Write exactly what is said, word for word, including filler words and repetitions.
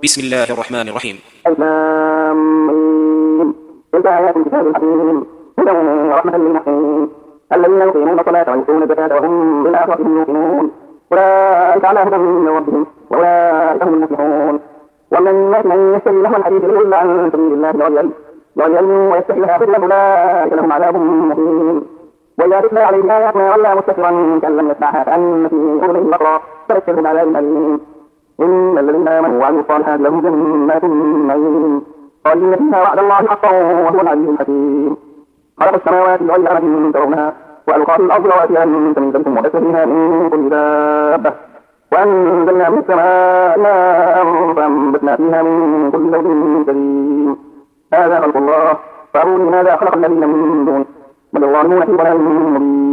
بسم الله الرحمن الرحيم. الم تلك آيات الكتاب الحكيم هدى ورحمة للمحسنين الذين يقيمون الصلاة ويؤتون الزكاة وهم بالآخرة هم يوقنون أولئك على هدى من ربهم وأولئك هم المفلحون. ومن الناس من يشتري لهو الحديث ليضل عن سبيل الله بغير علم ويتخذها سبلا أولئك لهم عذاب مهين. وإذا تتلى عليه آياتنا ولى مستكبرا كأن لم يسمعها كأن في أذنه وقرا فبشره بعذاب أليم. إن الذين آمنوا وعملوا الصالحات لهم جنات النعيم خالدين فيها وعد الله حقا وهو العزيز الحكيم. خلق السماوات بغير عمد ترونها وألقى في الأرض رواسي أن تميد بكم وبث فيها من كل دابة وأنزلنا من السماء ماء فأنبتنا فيها من كل زوج كريم. هذا خلق الله فأروني ماذا خلق الذين من دونه بل الظالمون في ضلال مبين.